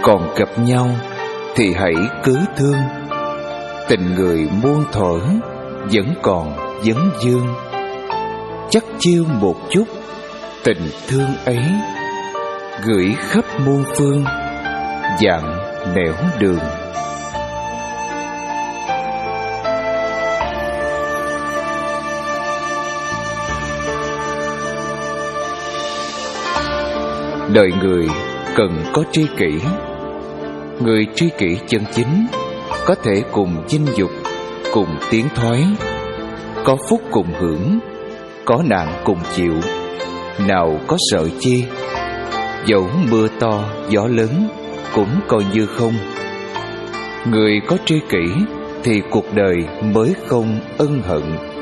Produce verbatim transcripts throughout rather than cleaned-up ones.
Còn gặp nhau thì hãy cứ thương. Tình người muôn thuở vẫn còn vấn vương. Chắc chiêu một chút tình thương ấy, gửi khắp muôn phương dặn nẻo đường. Đời người cần có tri kỷ. Người tri kỷ chân chính có thể cùng chinh dục, cùng tiến thoái, có phúc cùng hưởng, có nạn cùng chịu, nào có sợ chi. Dẫu mưa to gió lớn cũng coi như không. Người có tri kỷ thì cuộc đời mới không ân hận.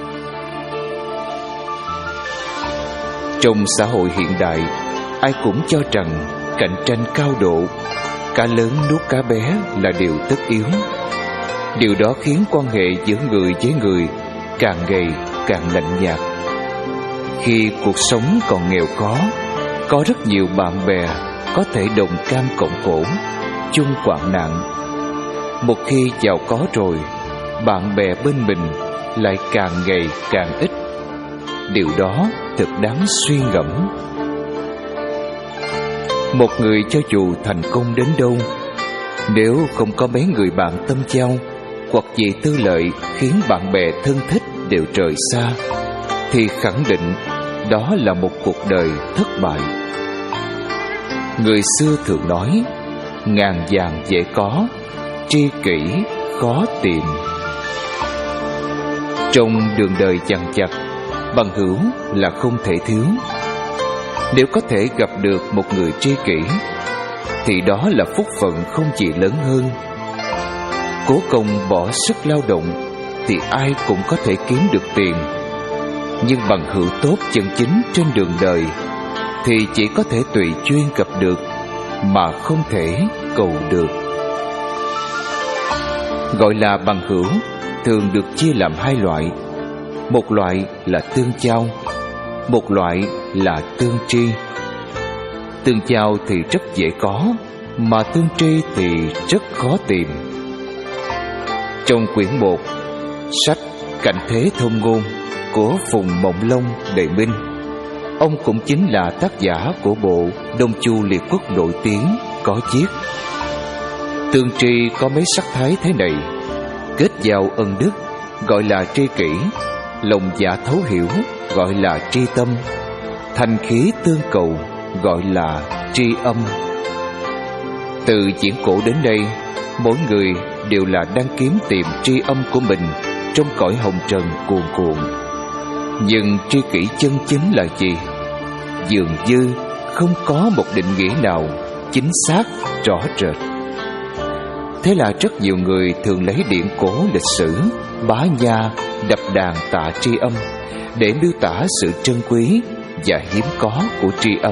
Trong xã hội hiện đại, ai cũng cho rằng cạnh tranh cao độ, cá lớn nuốt cá bé là điều tất yếu. Điều đó khiến quan hệ giữa người với người càng ngày càng lạnh nhạt. Khi cuộc sống còn nghèo khó, có rất nhiều bạn bè có thể đồng cam cộng khổ, chung hoạn nạn. Một khi giàu có rồi, bạn bè bên mình lại càng ngày càng ít. Điều đó thật đáng suy ngẫm. Một người cho dù thành công đến đâu, nếu không có mấy người bạn tâm giao hoặc vì tư lợi khiến bạn bè thân thích đều rời xa, thì khẳng định đó là một cuộc đời thất bại. Người xưa thường nói, ngàn vàng dễ có, tri kỷ khó tìm. Trong đường đời dằn vặt, bằng hữu là không thể thiếu. Nếu có thể gặp được một người tri kỷ, thì đó là phúc phận không gì lớn hơn. Cố công bỏ sức lao động thì ai cũng có thể kiếm được tiền, nhưng bằng hữu tốt chân chính trên đường đời thì chỉ có thể tùy duyên gặp được, mà không thể cầu được. Gọi là bằng hữu thường được chia làm hai loại. Một loại là tương giao, một loại là tương tri. Tương giao thì rất dễ có, mà tương tri thì rất khó tìm. Trong quyển một sách Cảnh Thế Thông Ngôn của Phùng Mộng Long Đề Minh, ông cũng chính là tác giả của bộ Đông Chu Liệt Quốc nổi tiếng có viết: tương tri có mấy sắc thái thế này: kết giao ân đức gọi là tri kỷ, lòng dạ thấu hiểu gọi là tri tâm, thành khí tương cầu gọi là tri âm. Từ viễn cổ đến đây, mỗi người đều là đang kiếm tìm tri âm của mình trong cõi hồng trần cuồn cuộn. Nhưng tri kỷ chân chính là gì? Dường như không có một định nghĩa nào chính xác rõ rệt. Thế là rất nhiều người thường lấy điển cổ lịch sử Bá Nha đập đàn tạ tri âm để miêu tả sự trân quý và hiếm có của tri âm.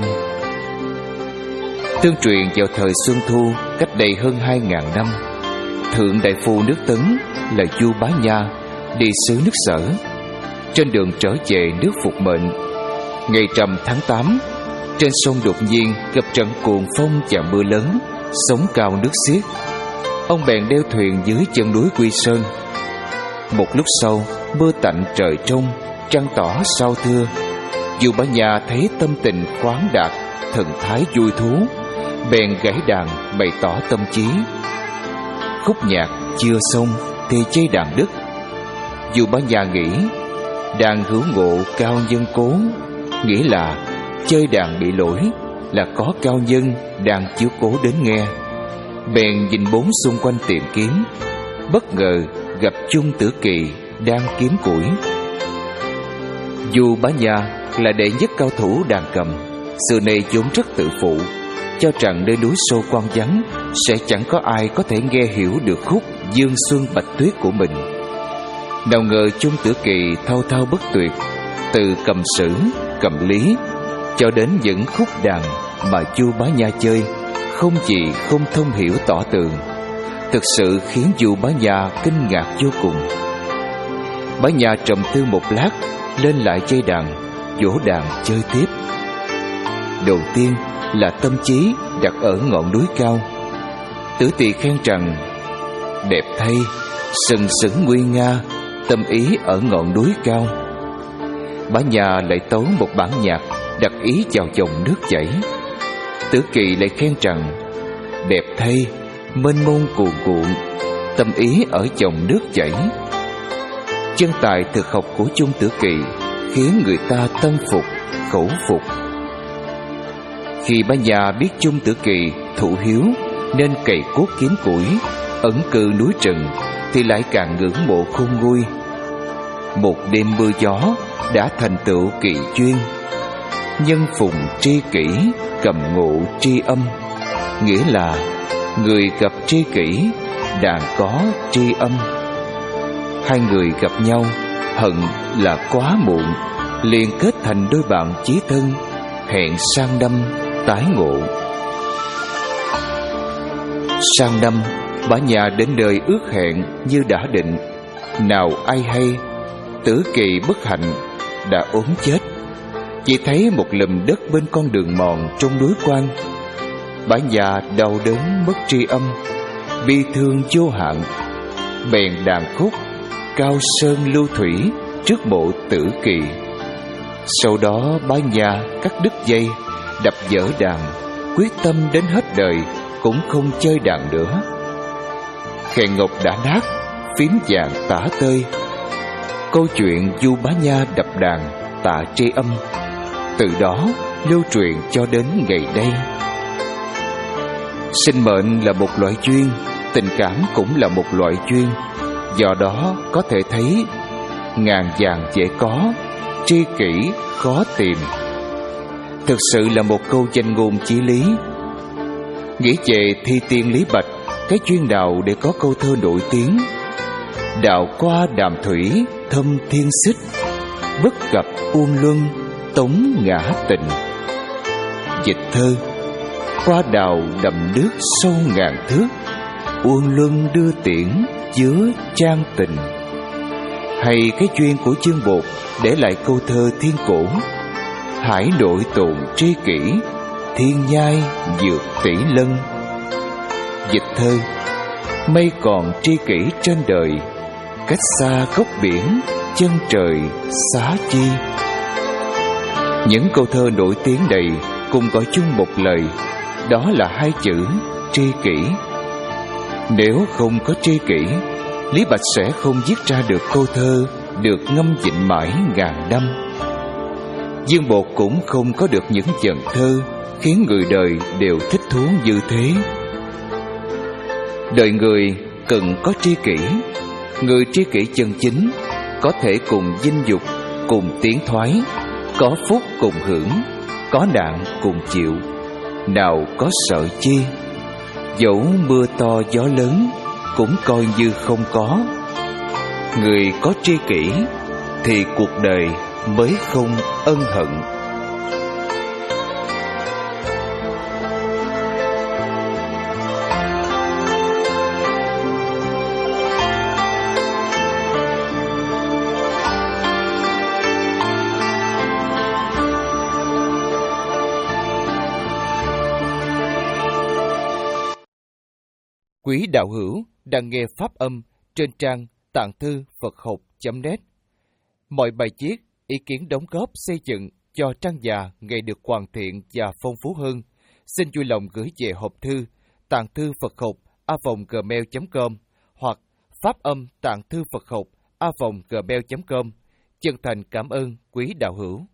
Tương truyền vào thời Xuân Thu cách đây hơn hai ngàn năm, thượng đại phu nước Tấn là vua Bá Nha đi xứ nước Sở. Trên đường trở về nước Phục Mệnh, ngày rằm tháng tám, trên sông đột nhiên gặp trận cuồng phong và mưa lớn, sóng cao nước xiết. Ông bèn đeo thuyền dưới chân núi Quy Sơn. Một lúc sau, mưa tạnh trời trong, trăng tỏ sao thưa. Vua Bá Nha thấy tâm tình khoáng đạt, thần thái vui thú, bèn gảy đàn bày tỏ tâm trí. Khúc nhạc chưa xong thì dây đàn đứt. Vua Bá Nha nghĩ đàn hữu ngộ cao nhân cố, nghĩa là chơi đàn bị lỗi, là có cao nhân đang chiếu cố đến nghe. Bèn nhìn bốn xung quanh tìm kiếm, bất ngờ gặp Chung Tử Kỳ đang kiếm củi. Vua Bá Nha là đệ nhất cao thủ đàn cầm, xưa nay vốn rất tự phụ, cho rằng nơi núi sâu quan vắng sẽ chẳng có ai có thể nghe hiểu được khúc Dương Xuân Bạch Tuyết của mình. Nào ngờ Chung Tử Kỳ thao thao bất tuyệt, từ cầm sử, cầm lý cho đến những khúc đàn mà vua Bá Nha chơi, không gì không thông hiểu tỏ tường. Thực sự khiến vua Bá Nha kinh ngạc vô cùng. Bá Nha trầm tư một lát, lên lại dây đàn, vỗ đàn chơi tiếp. Đầu tiên là tâm trí đặt ở ngọn núi cao. Tử Tỳ khen rằng: đẹp thay, sừng sững nguy nga, tâm ý ở ngọn núi cao. Bá Nhà lại tấu một bản nhạc đặt ý vào dòng nước chảy. Tử Kỳ lại khen rằng: đẹp thay, mênh mông cuồn cuộn, tâm ý ở dòng nước chảy. Chân tài thực học của Chung Tử Kỳ khiến người ta tâm phục, khẩu phục. Khi Bá Nhà biết Chung Tử Kỳ thụ hiếu nên cày cuốc kiếm củi, ẩn cư núi rừng, thì lại càng ngưỡng mộ khôn nguôi. Một đêm mưa gió đã thành tựu kỳ duyên. Nhân phùng tri kỷ, cầm ngộ tri âm, nghĩa là người gặp tri kỷ, đàn có tri âm. Hai người gặp nhau, hận là quá muộn, liền kết thành đôi bạn chí thân, hẹn sang năm tái ngộ. Sang năm, Bá Nhà đến nơi ước hẹn như đã định. Nào ai hay, Tử Kỳ bất hạnh đã ốm chết. Chỉ thấy một lùm đất bên con đường mòn trong núi quan. Bá Nhà đau đớn mất tri âm, bi thương vô hạn, bèn đàn khúc Cao sơn lưu thủy trước mộ Tử Kỳ. Sau đó Bá Nhà cắt đứt dây, đập vỡ đàn, quyết tâm đến hết đời cũng không chơi đàn nữa. Kèn ngọc đã nát, phím vàng tả tơi. Câu chuyện Du Bá Nha đập đàn tạ tri âm từ đó lưu truyền cho đến ngày đây. Sinh mệnh là một loại duyên, tình cảm cũng là một loại duyên. Do đó có thể thấy ngàn vàng dễ có, tri kỷ khó tìm. Thực sự là một câu danh ngôn chí lý. Nghĩ về thi tiên Lý Bạch, cái chuyên đào để có câu thơ nổi tiếng: đào qua đàm thủy thâm thiên xích, bất gặp uông luân tống ngã tình. Dịch thơ: qua đào đầm nước sâu ngàn thước, uông luân đưa tiễn giữa trang tình. Hay cái chuyên của Chương Bột để lại câu thơ thiên cổ: hải nội tồn tri kỷ, thiên nhai dược tỷ lân. Dịch thơ: mây còn tri kỷ trên đời, cách xa góc biển chân trời xá chi. Những câu thơ nổi tiếng này cùng gọi chung một lời, đó là hai chữ tri kỷ. Nếu không có tri kỷ, Lý Bạch sẽ không viết ra được câu thơ được ngâm vịnh mãi ngàn năm. Dương Bột cũng không có được những vần thơ khiến người đời đều thích thú như thế. Đời người cần có tri kỷ. Người tri kỷ chân chính có thể cùng dinh dục, cùng tiến thoái, có phúc cùng hưởng, có nạn cùng chịu, nào có sợ chi. Dẫu mưa to gió lớn cũng coi như không có. Người có tri kỷ thì cuộc đời mới không ân hận. Quý đạo hữu đang nghe pháp âm trên trang tạng thư Phật học chấm net. Mọi bài viết, ý kiến đóng góp xây dựng cho trang già ngày được hoàn thiện và phong phú hơn, xin vui lòng gửi về hộp thư tạng thư Phật học a vòng gmail chấm com hoặc pháp âm tạng thư Phật học a vòng gmail chấm com. Chân thành cảm ơn quý đạo hữu.